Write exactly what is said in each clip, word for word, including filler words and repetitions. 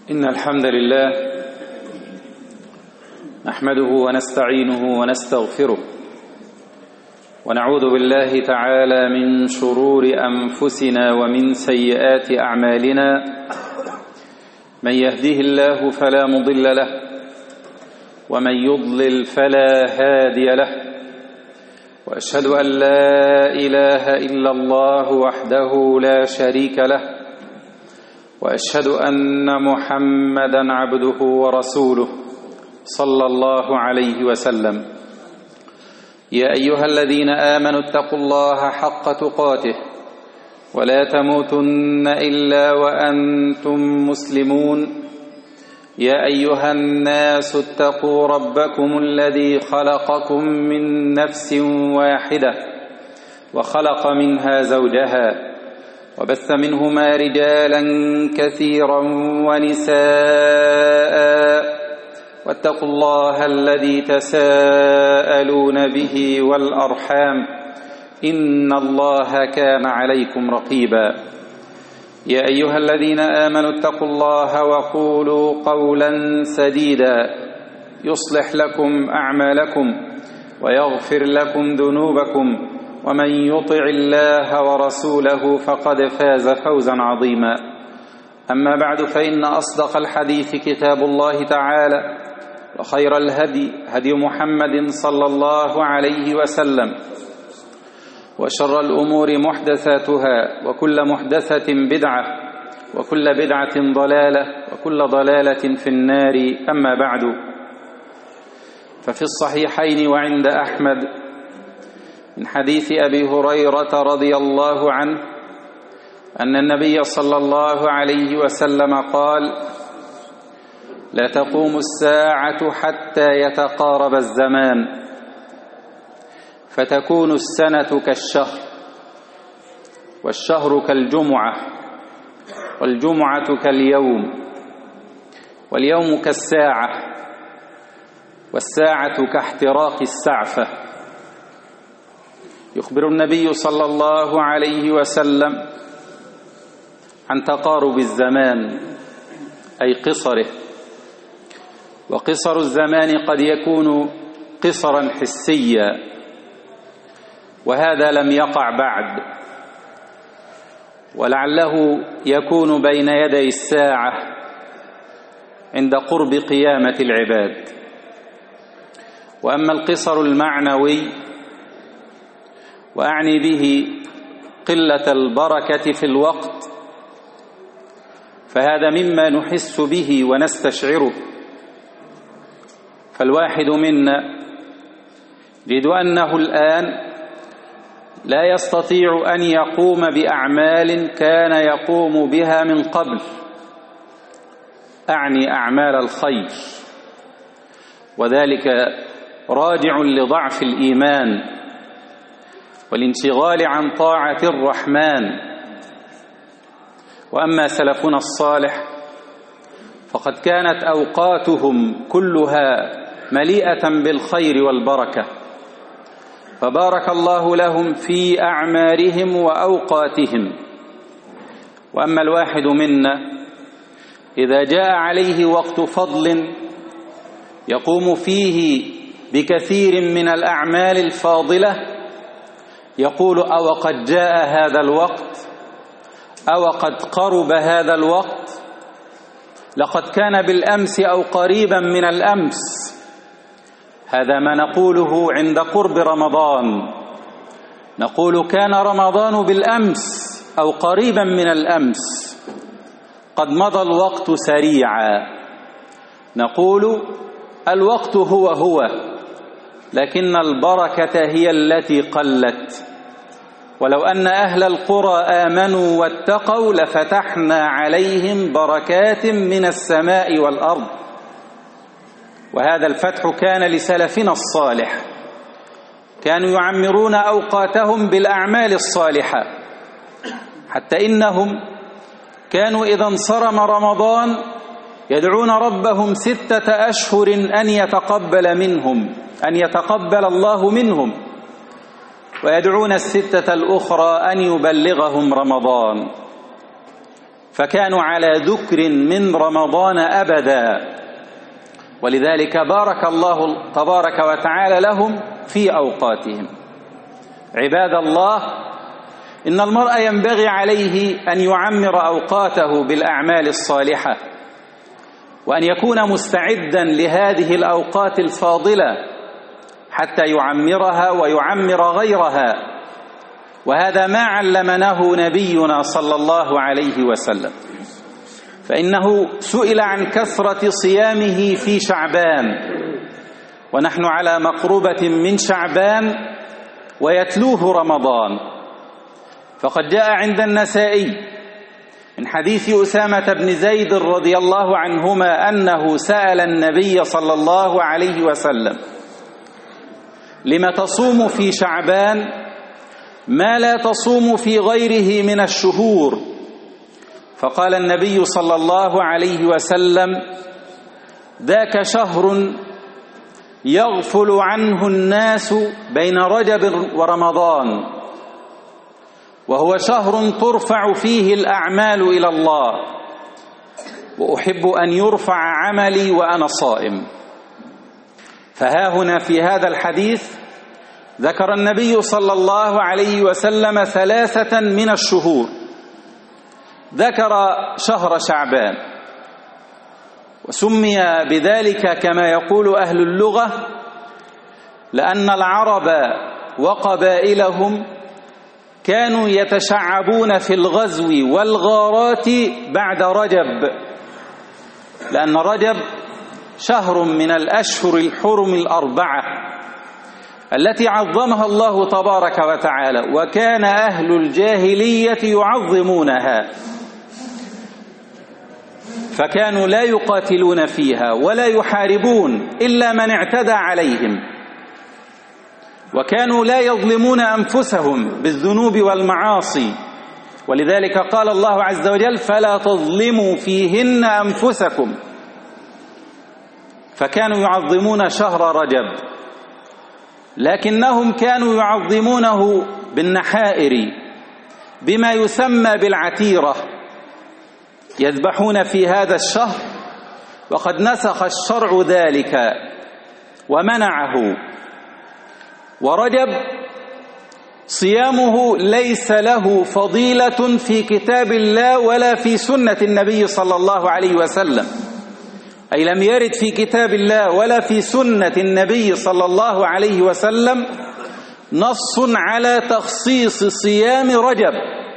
إن الحمد لله نحمده ونستعينه ونستغفره ونعوذ بالله تعالى من شرور أنفسنا ومن سيئات أعمالنا. من يهده الله فلا مضل له ومن يضلل فلا هادي له، وأشهد أن لا إله إلا الله وحده لا شريك له، وأشهد أن محمدًا عبده ورسوله صلى الله عليه وسلم. يا أيها الذين آمنوا اتقوا الله حق تقاته ولا تموتن إلا وأنتم مسلمون. يا أيها الناس اتقوا ربكم الذي خلقكم من نفس واحدة وخلق منها زوجها وبث منهما رجالا كثيرا ونساء، واتقوا الله الذي تساءلون به والأرحام إن الله كان عليكم رقيبا. يا أيها الذين آمنوا اتقوا الله وقولوا قولا سديدا يصلح لكم أعمالكم ويغفر لكم ذنوبكم، ومن يطع الله ورسوله فقد فاز فوزا عظيما. أما بعد، فإن أصدق الحديث كتاب الله تعالى، وخير الهدي هدي محمد صلى الله عليه وسلم، وشر الأمور محدثاتها، وكل محدثة بدعة، وكل بدعة ضلالة، وكل ضلالة في النار. أما بعد، ففي الصحيحين وعند أحمد من حديث أبي هريرة رضي الله عنه أن النبي صلى الله عليه وسلم قال: لا تقوم الساعة حتى يتقارب الزمان، فتكون السنة كالشهر، والشهر كالجمعة، والجمعة كاليوم، واليوم كالساعة، والساعة كاحتراق السعفة. يخبر النبي صلى الله عليه وسلم عن تقارب الزمان، أي قصره. وقصر الزمان قد يكون قصرا حسيا، وهذا لم يقع بعد، ولعله يكون بين يدي الساعة عند قرب قيامة العباد. وأما القصر المعنوي، وأعني به قلة البركة في الوقت، فهذا مما نحس به ونستشعره. فالواحد منا يجد أنه الآن لا يستطيع أن يقوم بأعمال كان يقوم بها من قبل، أعني أعمال الخير، وذلك راجع لضعف الإيمان والانشغال عن طاعة الرحمن. وأما سلفنا الصالح فقد كانت أوقاتهم كلها مليئة بالخير والبركة، فبارك الله لهم في أعمارهم وأوقاتهم. وأما الواحد منا إذا جاء عليه وقت فضل يقوم فيه بكثير من الأعمال الفاضلة، يقول: أو قد جاء هذا الوقت، أو قد قرب هذا الوقت، لقد كان بالأمس أو قريبا من الأمس. هذا ما نقوله عند قرب رمضان، نقول كان رمضان بالأمس أو قريبا من الأمس، قد مضى الوقت سريعا. نقول الوقت هو هو، لكن البركة هي التي قلت. ولو أن أهل القرى آمنوا واتقوا لفتحنا عليهم بركات من السماء والأرض. وهذا الفتح كان لسلفنا الصالح، كانوا يعمرون أوقاتهم بالأعمال الصالحة، حتى إنهم كانوا إذا انصرم رمضان يدعون ربهم ستة أشهر أن يتقبل منهم أن يتقبل الله منهم، ويدعون الستة الأخرى أن يبلغهم رمضان. فكانوا على ذكر من رمضان أبدا، ولذلك بارك الله تبارك وتعالى لهم في أوقاتهم. عباد الله، إن المرء ينبغي عليه أن يعمر أوقاته بالأعمال الصالحة، وأن يكون مستعدا لهذه الأوقات الفاضلة حتى يعمرها ويعمر غيرها، وهذا ما علمناه نبينا صلى الله عليه وسلم، فإنه سئل عن كثرة صيامه في شعبان، ونحن على مقربة من شعبان ويتلوه رمضان، فقد جاء عند النسائي من حديث أسامة بن زيد رضي الله عنهما أنه سأل النبي صلى الله عليه وسلم: لم تصوم في شعبان ما لا تصوم في غيره من الشهور؟ فقال النبي صلى الله عليه وسلم: ذاك شهر يغفل عنه الناس بين رجب ورمضان، وهو شهر ترفع فيه الأعمال إلى الله، وأحب أن يرفع عملي وأنا صائم. فها هنا في هذا الحديث ذكر النبي صلى الله عليه وسلم ثلاثة من الشهور، ذكر شهر شعبان، وسمي بذلك كما يقول أهل اللغة لأن العرب وقبائلهم كانوا يتشعبون في الغزو والغارات بعد رجب، لأن رجب شهر من الأشهر الحرم الأربعة التي عظمها الله تبارك وتعالى، وكان أهل الجاهلية يعظمونها، فكانوا لا يقاتلون فيها ولا يحاربون إلا من اعتدى عليهم، وكانوا لا يظلمون أنفسهم بالذنوب والمعاصي، ولذلك قال الله عز وجل: فلا تظلموا فيهن أنفسكم. فكانوا يعظمون شهر رجب، لكنهم كانوا يعظمونه بالنحائر بما يسمى بالعتيرة، يذبحون في هذا الشهر، وقد نسخ الشرع ذلك ومنعه. ورجب صيامه ليس له فضيلة في كتاب الله ولا في سنة النبي صلى الله عليه وسلم، أي لم يرد في كتاب الله ولا في سنة النبي صلى الله عليه وسلم نص على تخصيص صيام رجب،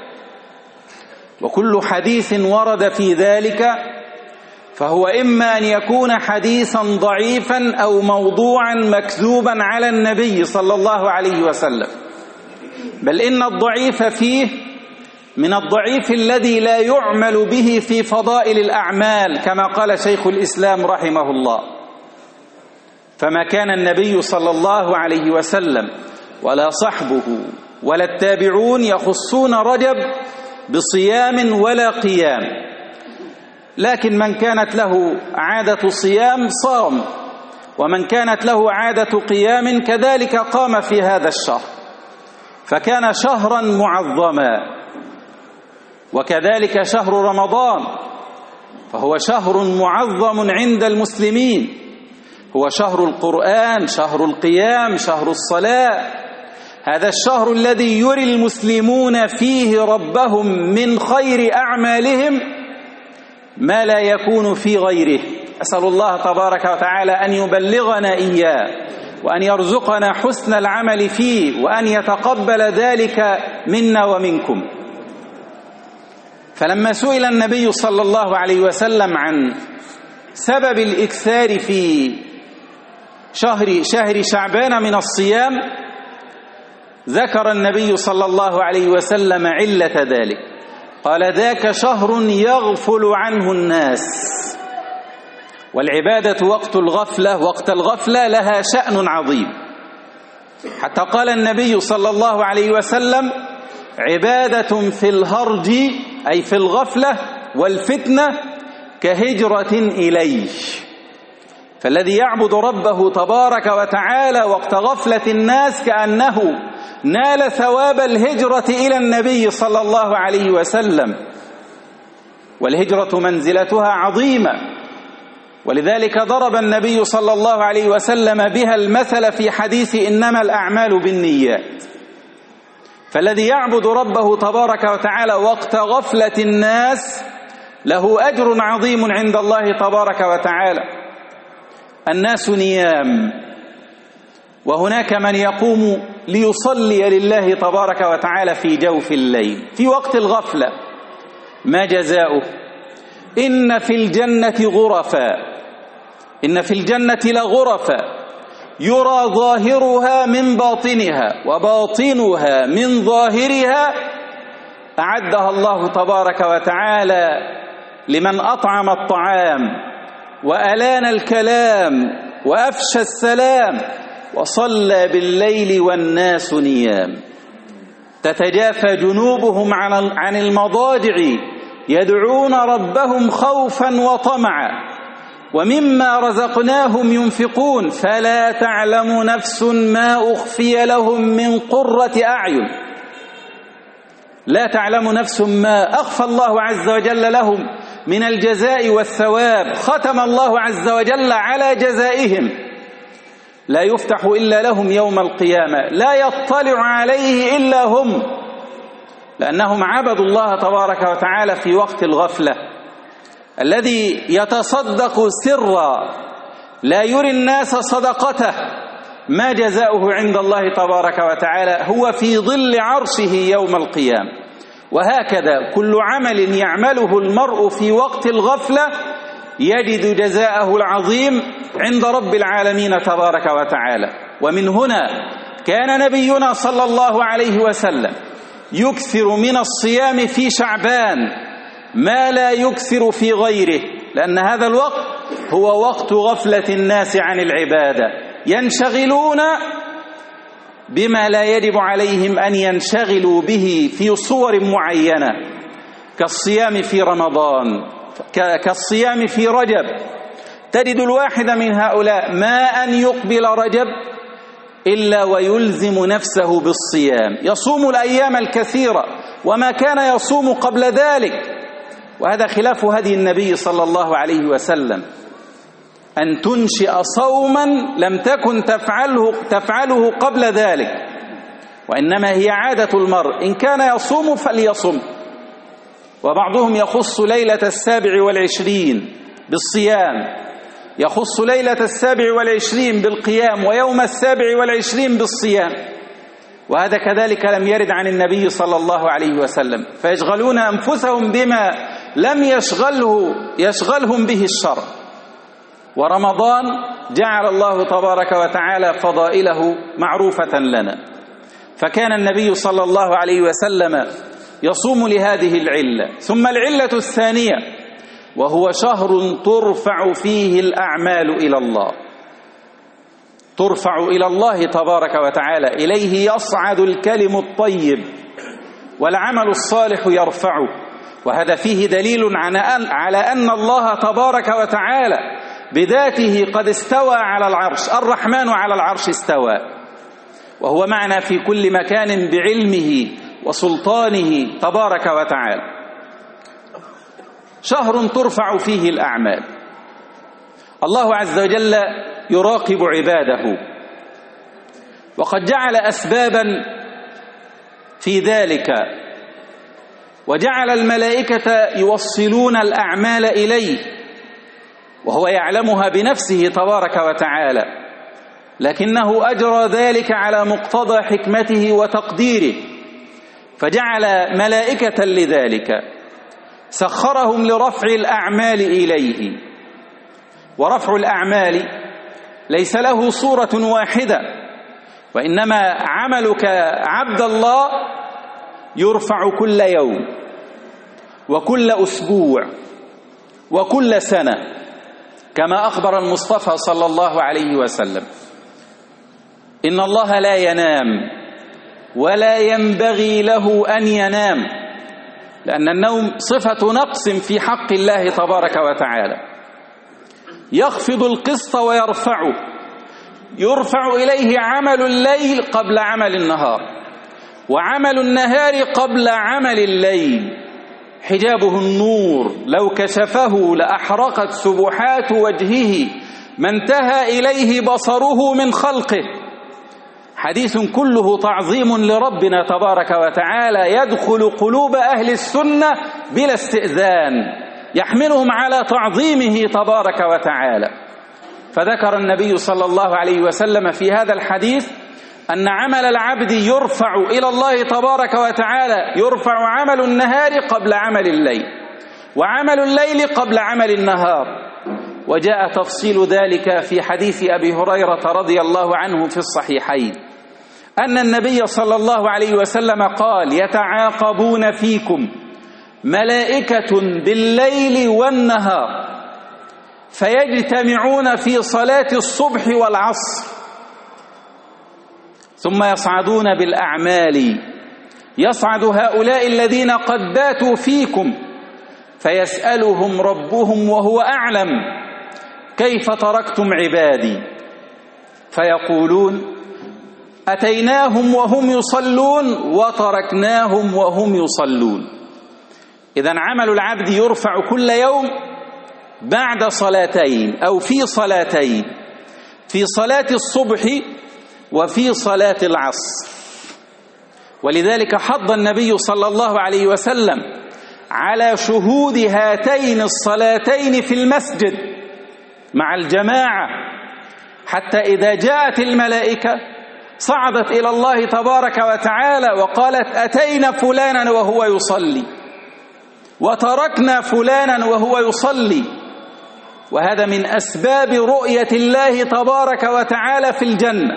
وكل حديث ورد في ذلك فهو إما أن يكون حديثا ضعيفا أو موضوعا مكذوبا على النبي صلى الله عليه وسلم، بل إن الضعيف فيه من الضعيف الذي لا يعمل به في فضائل الأعمال، كما قال شيخ الإسلام رحمه الله. فما كان النبي صلى الله عليه وسلم ولا صحبه ولا التابعون يخصون رجب بصيام ولا قيام، لكن من كانت له عادة صيام صام، ومن كانت له عادة قيام كذلك قام في هذا الشهر، فكان شهرا معظما. وكذلك شهر رمضان، فهو شهر معظم عند المسلمين، هو شهر القرآن، شهر القيام، شهر الصلاة، هذا الشهر الذي يري المسلمون فيه ربهم من خير أعمالهم ما لا يكون في غيره. أسأل الله تبارك وتعالى أن يبلغنا إياه، وأن يرزقنا حسن العمل فيه، وأن يتقبل ذلك منا ومنكم. فلما سئل النبي صلى الله عليه وسلم عن سبب الإكثار في شهر شهر شعبان من الصيام، ذكر النبي صلى الله عليه وسلم علة ذلك، قال: ذاك شهر يغفل عنه الناس. والعبادة وقت الغفلة وقت الغفلة لها شأن عظيم، حتى قال النبي صلى الله عليه وسلم: عبادة في الهرج أي في الغفلة والفتنة كهجرة إليه. فالذي يعبد ربه تبارك وتعالى وقت غفلة الناس كأنه نال ثواب الهجرة إلى النبي صلى الله عليه وسلم. والهجرة منزلتها عظيمة، ولذلك ضرب النبي صلى الله عليه وسلم بها المثل في حديث إنما الأعمال بالنيات. فالذي يعبد ربه تبارك وتعالى وقت غفلة الناس له أجر عظيم عند الله تبارك وتعالى. الناس نيام، وهناك من يقوم ليصلي لله تبارك وتعالى في جوف الليل في وقت الغفلة. ما جزاؤه؟ إن في الجنة غرفا، إن في الجنة لغرفا يرى ظاهرها من باطنها وباطنها من ظاهرها، أعدها الله تبارك وتعالى لمن أطعم الطعام وألان الكلام وأفشى السلام وصلى بالليل والناس نيام. تتجافى جنوبهم عن المضاجع يدعون ربهم خوفا وطمعا ومما رزقناهم ينفقون فلا تعلم نفس ما أخفي لهم من قرة أعين. لا تعلم نفس ما أخفى الله عز وجل لهم من الجزاء والثواب، ختم الله عز وجل على جزائهم، لا يفتح إلا لهم يوم القيامة، لا يطلع عليه إلا هم، لأنهم عبدوا الله تبارك وتعالى في وقت الغفلة. الذي يتصدق سرا لا يري الناس صدقته ما جزاؤه عند الله تبارك وتعالى؟ هو في ظل عرشه يوم القيامة. وهكذا كل عمل يعمله المرء في وقت الغفلة يجد جزاءه العظيم عند رب العالمين تبارك وتعالى. ومن هنا كان نبينا صلى الله عليه وسلم يكثر من الصيام في شعبان ما لا يكثر في غيره، لأن هذا الوقت هو وقت غفلة الناس عن العبادة، ينشغلون بما لا يجب عليهم أن ينشغلوا به في صور معينة، كالصيام في رمضان، كالصيام في رجب. تجد الواحد من هؤلاء ما أن يقبل رجب إلا ويلزم نفسه بالصيام، يصوم الأيام الكثيرة وما كان يصوم قبل ذلك. وهذا خلاف هدي النبي صلى الله عليه وسلم، أن تنشئ صوما لم تكن تفعله, تفعله قبل ذلك، وإنما هي عادة المرء، إن كان يصوم فليصم. وبعضهم يخص ليلة السابع والعشرين بالصيام، يخص ليلة السابع والعشرين بالقيام، ويوم السابع والعشرين بالصيام، وهذا كذلك لم يرد عن النبي صلى الله عليه وسلم، فيشغلون أنفسهم بما لم يشغله يشغلهم به الشرع. ورمضان جعل الله تبارك وتعالى فضائله معروفة لنا، فكان النبي صلى الله عليه وسلم يصوم لهذه العلة. ثم العلة الثانية وهو شهر ترفع فيه الأعمال إلى الله، ترفع إلى الله تبارك وتعالى، إليه يصعد الكلم الطيب والعمل الصالح يرفعه. وهذا فيه دليل على أن الله تبارك وتعالى بذاته قد استوى على العرش، الرحمن على العرش استوى، وهو معنا في كل مكان بعلمه وسلطانه تبارك وتعالى. شهر ترفع فيه الأعمال، الله عز وجل يراقب عباده، وقد جعل أسبابا في ذلك، وجعل الملائكة يوصلون الأعمال إليه، وهو يعلمها بنفسه تبارك وتعالى، لكنه أجرى ذلك على مقتضى حكمته وتقديره، فجعل ملائكة لذلك، سخرهم لرفع الأعمال إليه. ورفع الأعمال ليس له صورة واحدة، وإنما عملك عبد الله يرفع كل يوم وكل أسبوع وكل سنة، كما أخبر المصطفى صلى الله عليه وسلم: إن الله لا ينام ولا ينبغي له أن ينام، لأن النوم صفة نقص في حق الله تبارك وتعالى. يخفض القسط ويرفعه، يرفع إليه عمل الليل قبل عمل النهار، وعمل النهار قبل عمل الليل، حجابه النور لو كشفه لأحرقت سبحات وجهه ما انتهى إليه بصره من خلقه. حديث كله تعظيم لربنا تبارك وتعالى يدخل قلوب أهل السنة بلا استئذان، يحملهم على تعظيمه تبارك وتعالى. فذكر النبي صلى الله عليه وسلم في هذا الحديث أن عمل العبد يرفع إلى الله تبارك وتعالى، يرفع عمل النهار قبل عمل الليل، وعمل الليل قبل عمل النهار. وجاء تفصيل ذلك في حديث أبي هريرة رضي الله عنه في الصحيحين أن النبي صلى الله عليه وسلم قال: يتعاقبون فيكم ملائكة بالليل والنهار فيجتمعون في صلاة الصبح والعصر، ثم يصعدون بالأعمال. يصعد هؤلاء الذين قد باتوا فيكم فيسألهم ربهم وهو أعلم: كيف تركتم عبادي؟ فيقولون: أتيناهم وهم يصلون وتركناهم وهم يصلون. إذن عمل العبد يرفع كل يوم بعد صلاتين أو في صلاتين، في صلاة الصبح وفي صلاة العصر. ولذلك حض النبي صلى الله عليه وسلم على شهود هاتين الصلاتين في المسجد مع الجماعة، حتى إذا جاءت الملائكة صعدت إلى الله تبارك وتعالى وقالت: أتينا فلانا وهو يصلي وتركنا فلانا وهو يصلي. وهذا من أسباب رؤية الله تبارك وتعالى في الجنة.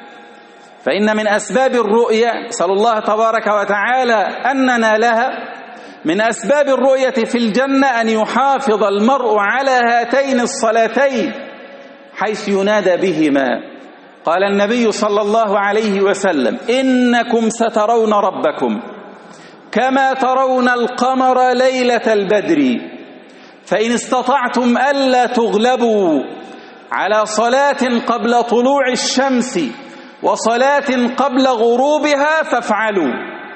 فإن من أسباب الرؤية، نسأل الله تبارك وتعالى أن ننالها، من أسباب الرؤية في الجنة أن يحافظ المرء على هاتين الصلاتين حيث ينادى بهما. قال النبي صلى الله عليه وسلم: إنكم سترون ربكم كما ترون القمر ليلة البدر، فإن استطعتم ألا تغلبوا على صلاة قبل طلوع الشمس وصلاة قبل غروبها فافعلوا.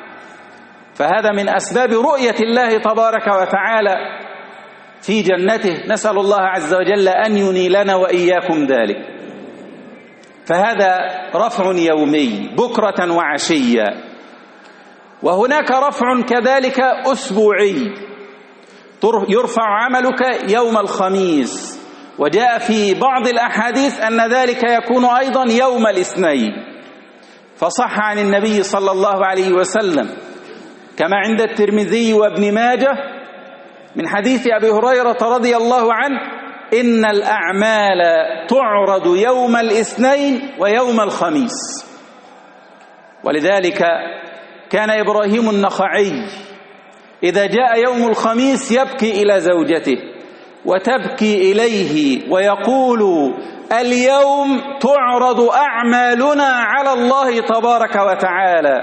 فهذا من أسباب رؤية الله تبارك وتعالى في جنته، نسأل الله عز وجل أن ينيلنا وإياكم ذلك. فهذا رفع يومي بكرة وعشية. وهناك رفع كذلك أسبوعي، يرفع عملك يوم الخميس، وجاء في بعض الأحاديث أن ذلك يكون أيضا يوم الاثنين. فصح عن النبي صلى الله عليه وسلم كما عند الترمذي وابن ماجه من حديث أبي هريرة رضي الله عنه: إن الأعمال تعرض يوم الاثنين ويوم الخميس. ولذلك كان إبراهيم النخعي إذا جاء يوم الخميس يبكي إلى زوجته وتبكي إليه ويقول: اليوم تعرض أعمالنا على الله تبارك وتعالى.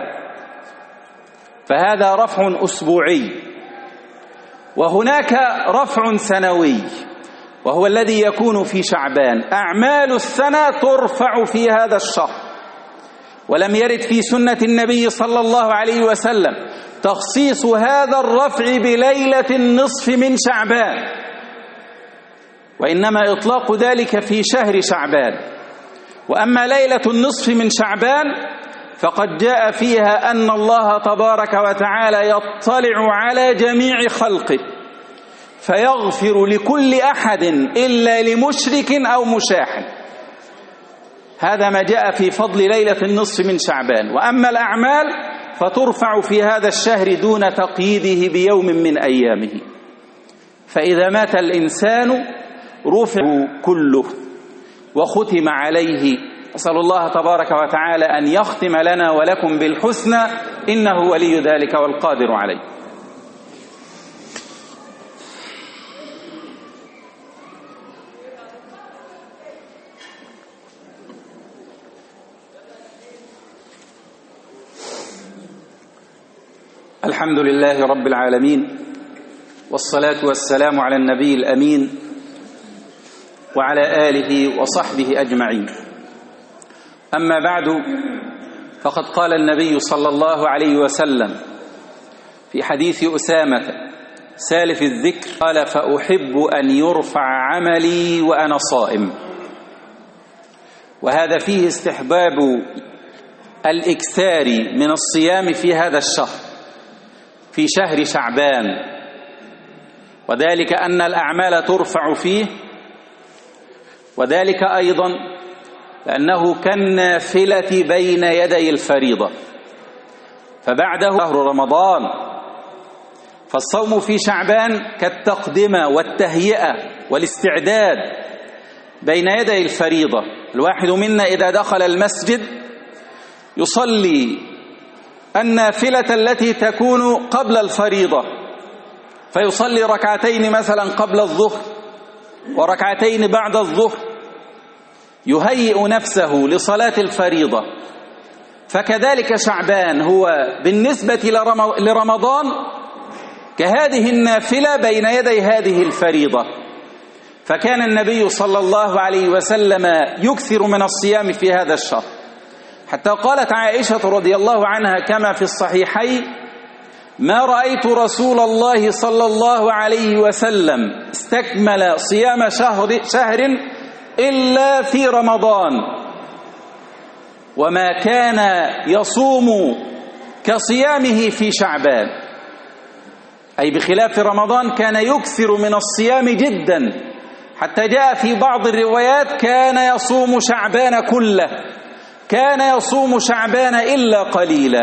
فهذا رفع أسبوعي. وهناك رفع سنوي وهو الذي يكون في شعبان. أعمال السنة ترفع في هذا الشهر، ولم يرد في سنة النبي صلى الله عليه وسلم تخصيص هذا الرفع بليلة النصف من شعبان، وإنما إطلاق ذلك في شهر شعبان. وأما ليلة النصف من شعبان فقد جاء فيها أن الله تبارك وتعالى يطلع على جميع خلقه فيغفر لكل أحد إلا لمشرك أو مشاحن. هذا ما جاء في فضل ليلة النصف من شعبان. وأما الأعمال فترفع في هذا الشهر دون تقييده بيوم من أيامه. فإذا مات الإنسان رفع كله وختم عليه. أسأل الله تبارك وتعالى أن يختم لنا ولكم بالحسنى، إنه ولي ذلك والقادر عليه. الحمد لله رب العالمين، والصلاة والسلام على النبي الأمين وعلى آله وصحبه أجمعين. أما بعد، فقد قال النبي صلى الله عليه وسلم في حديث أسامة سالف الذكر قال: فأحب أن يرفع عملي وأنا صائم. وهذا فيه استحباب الإكثار من الصيام في هذا الشهر، في شهر شعبان، وذلك أن الأعمال ترفع فيه، وذلك أيضا لأنه كالنافلة بين يدي الفريضة، فبعده شهر رمضان. فالصوم في شعبان كالتقدمة والتهيئة والاستعداد بين يدي الفريضة. الواحد منا إذا دخل المسجد يصلي النافلة التي تكون قبل الفريضة، فيصلي ركعتين مثلا قبل الظهر وركعتين بعد الظهر، يهيئ نفسه لصلاة الفريضة. فكذلك شعبان هو بالنسبة لرمضان كهذه النافلة بين يدي هذه الفريضة. فكان النبي صلى الله عليه وسلم يكثر من الصيام في هذا الشهر، حتى قالت عائشة رضي الله عنها كما في الصحيحين: ما رأيت رسول الله صلى الله عليه وسلم استكمل صيام شهر, شهر إلا في رمضان، وما كان يصوم كصيامه في شعبان، أي بخلاف رمضان كان يكثر من الصيام جدا، حتى جاء في بعض الروايات كان يصوم شعبان كله، كان يصوم شعبان إلا قليلا،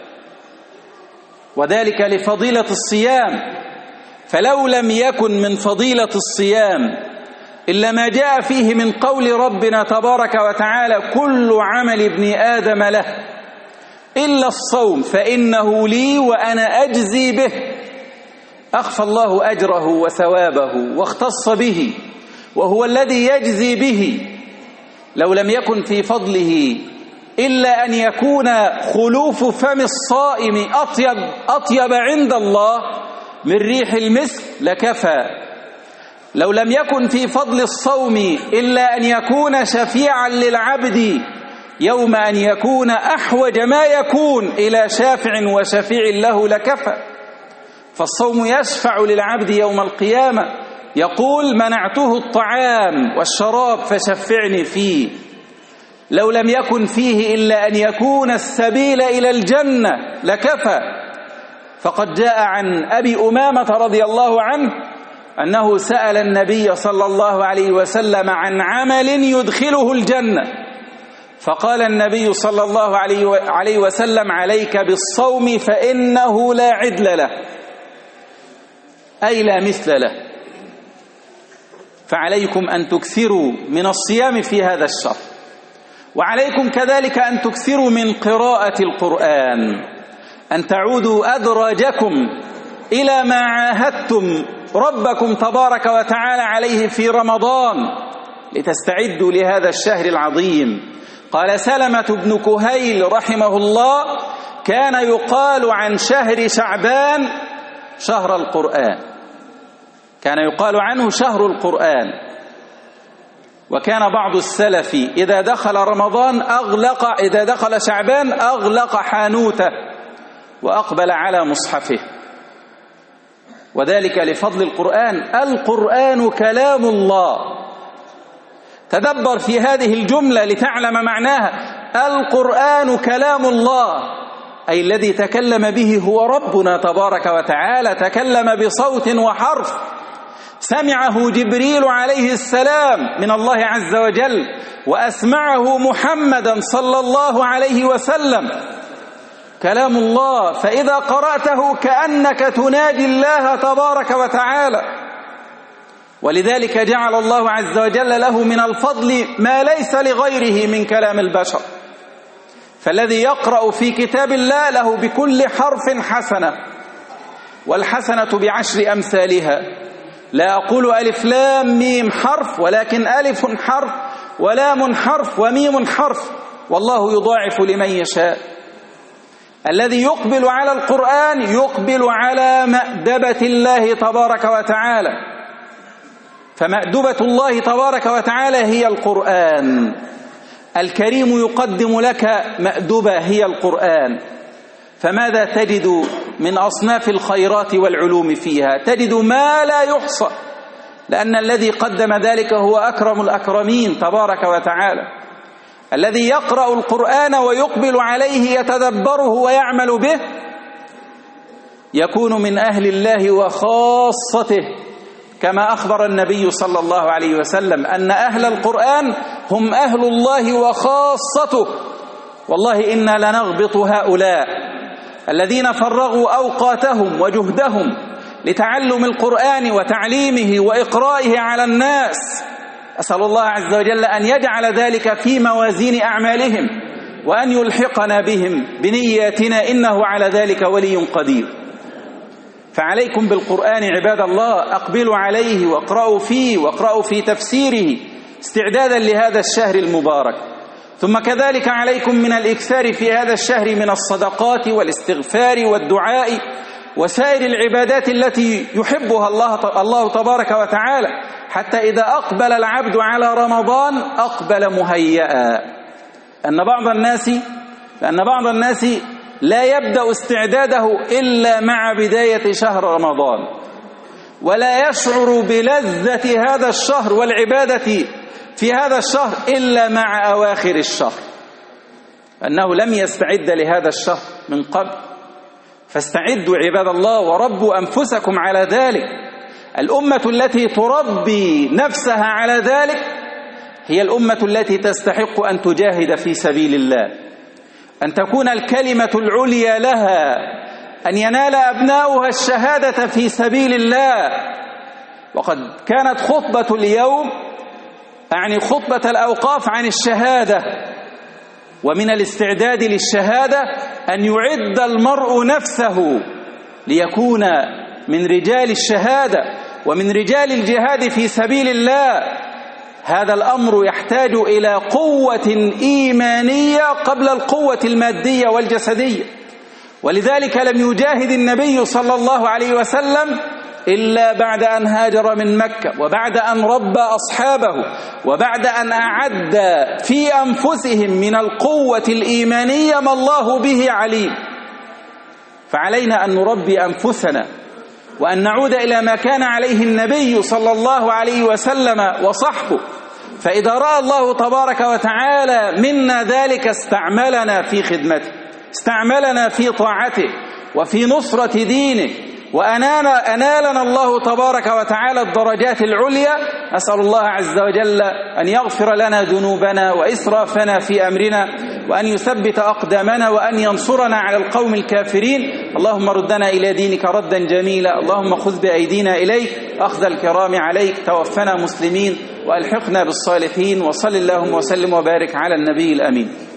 وذلك لفضيلة الصيام. فلو لم يكن من فضيلة الصيام إلا ما جاء فيه من قول ربنا تبارك وتعالى: كل عمل ابن آدم له إلا الصوم فإنه لي وأنا أجزي به، أخفى الله أجره وثوابه واختص به، وهو الذي يجزي به. لو لم يكن في فضله إلا أن يكون خلوف فم الصائم أطيب, أطيب عند الله من ريح المسك لكفى. لو لم يكن في فضل الصوم إلا أن يكون شفيعا للعبد يوم أن يكون أحوج ما يكون إلى شافع وشفيع له لكفى. فالصوم يشفع للعبد يوم القيامة، يقول: منعته الطعام والشراب فشفعني فيه. لو لم يكن فيه إلا أن يكون السبيل إلى الجنة لكفى. فقد جاء عن أبي أمامة رضي الله عنه أنه سأل النبي صلى الله عليه وسلم عن عمل يدخله الجنة، فقال النبي صلى الله عليه وسلم: عليك بالصوم فإنه لا عدل له، أي لا مثل له. فعليكم أن تكثروا من الصيام في هذا الشهر، وعليكم كذلك أن تكثروا من قراءة القرآن، أن تعودوا أدراجكم إلى ما عاهدتم ربكم تبارك وتعالى عليه في رمضان لتستعدوا لهذا الشهر العظيم. قال سلمة بن كهيل رحمه الله: كان يقال عن شهر شعبان شهر القرآن، كان يقال عنه شهر القرآن. وكان بعض السلف إذا دخل رمضان أغلق إذا دخل شعبان أغلق حانوته وأقبل على مصحفه، وذلك لفضل القرآن. القرآن كلام الله. تدبر في هذه الجملة لتعلم معناها. القرآن كلام الله، أي الذي تكلم به هو ربنا تبارك وتعالى، تكلم بصوت وحرف سمعه جبريل عليه السلام من الله عز وجل، وأسمعه محمدا صلى الله عليه وسلم. كلام الله، فإذا قرأته كأنك تناجي الله تبارك وتعالى. ولذلك جعل الله عز وجل له من الفضل ما ليس لغيره من كلام البشر. فالذي يقرأ في كتاب الله له بكل حرف حسنة، والحسنة بعشر أمثالها. لا أقول ألف لام ميم حرف، ولكن ألف حرف ولام حرف وميم حرف، والله يضاعف لمن يشاء. الذي يقبل على القرآن يقبل على مأدبة الله تبارك وتعالى، فمأدبة الله تبارك وتعالى هي القرآن. الكريم يقدم لك مأدبة هي القرآن. فماذا تجد من أصناف الخيرات والعلوم فيها، تجد ما لا يحصى، لأن الذي قدم ذلك هو أكرم الأكرمين تبارك وتعالى، الذي يقرأ القرآن ويقبل عليه يتدبره ويعمل به يكون من أهل الله وخاصته، كما أخبر النبي صلى الله عليه وسلم أن أهل القرآن هم أهل الله وخاصته. والله إنا لنغبط هؤلاء الذين فرغوا أوقاتهم وجهدهم لتعلم القرآن وتعليمه وإقرائه على الناس. أسأل الله عز وجل أن يجعل ذلك في موازين أعمالهم وأن يلحقنا بهم بنياتنا، إنه على ذلك ولي قدير. فعليكم بالقرآن عباد الله، أقبلوا عليه واقرأوا فيه واقرأوا في تفسيره استعدادا لهذا الشهر المبارك. ثم كذلك عليكم من الإكثار في هذا الشهر من الصدقات والاستغفار والدعاء وسائر العبادات التي يحبها الله الله تبارك وتعالى، حتى إذا أقبل العبد على رمضان أقبل مهيئا. أن بعض الناس لأن بعض الناس لا يبدأ استعداده إلا مع بداية شهر رمضان، ولا يشعر بلذة هذا الشهر والعبادة في هذا الشهر إلا مع أواخر الشهر، أنه لم يستعد لهذا الشهر من قبل. فاستعدوا عباد الله وربوا أنفسكم على ذلك. الأمة التي تربي نفسها على ذلك هي الأمة التي تستحق أن تجاهد في سبيل الله، أن تكون الكلمة العليا لها، أن ينال أبناؤها الشهادة في سبيل الله. وقد كانت خطبة اليوم يعني خطبة الأوقاف عن الشهادة، ومن الاستعداد للشهادة أن يعد المرء نفسه ليكون من رجال الشهادة ومن رجال الجهاد في سبيل الله. هذا الأمر يحتاج إلى قوة إيمانية قبل القوة المادية والجسدية، ولذلك لم يجاهد النبي صلى الله عليه وسلم إلا بعد أن هاجر من مكة، وبعد أن ربى أصحابه، وبعد أن أعد في أنفسهم من القوة الإيمانية ما الله به عليم. فعلينا أن نربي أنفسنا وأن نعود إلى ما كان عليه النبي صلى الله عليه وسلم وصحبه، فإذا رأى الله تبارك وتعالى منا ذلك استعملنا في خدمته، استعملنا في طاعته وفي نصرة دينه، وأنالنا الله تبارك وتعالى الدرجات العليا. أسأل الله عز وجل أن يغفر لنا ذنوبنا وإسرافنا في أمرنا، وأن يثبت أقدامنا، وأن ينصرنا على القوم الكافرين. اللهم ردنا إلى دينك ردا جميلا، اللهم خذ بأيدينا إليك أخذ الكرام عليك، توفنا مسلمين وألحقنا بالصالحين، وصل اللهم وسلم وبارك على النبي الأمين.